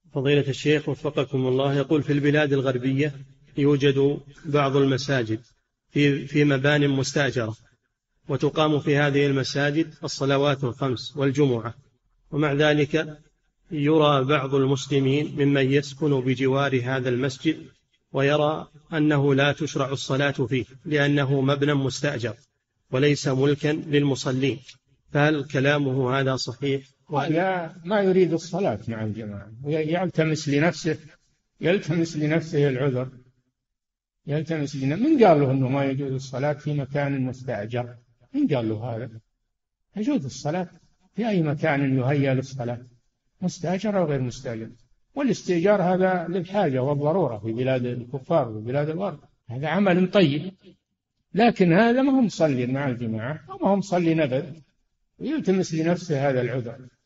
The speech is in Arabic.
فضيلة الشيخ وفقكم الله، يقول في البلاد الغربية يوجد بعض المساجد في مبان مستأجرة، وتقام في هذه المساجد الصلوات الخمس والجمعة، ومع ذلك يرى بعض المسلمين ممن يسكن بجوار هذا المسجد ويرى أنه لا تشرع الصلاة فيه لأنه مبنى مستأجر وليس ملكا للمصلين، فهل كلامه هذا صحيح؟ لا، ما يريد الصلاة مع الجماعة، يلتمس لنفسه العذر، من قال له أنه ما يجوز الصلاة في مكان مستأجر؟ من قال له هذا؟ يجوز الصلاة في أي مكان يهيأ للصلاة، مستأجر أو غير مستأجر. والاستئجار هذا للحاجة والضرورة في بلاد الكفار وبلاد الغرب، هذا عمل طيب، لكن هذا ما هو مصلي مع الجماعة وما هو مصلي نبذ، يلتمس لنفسه هذا العذر.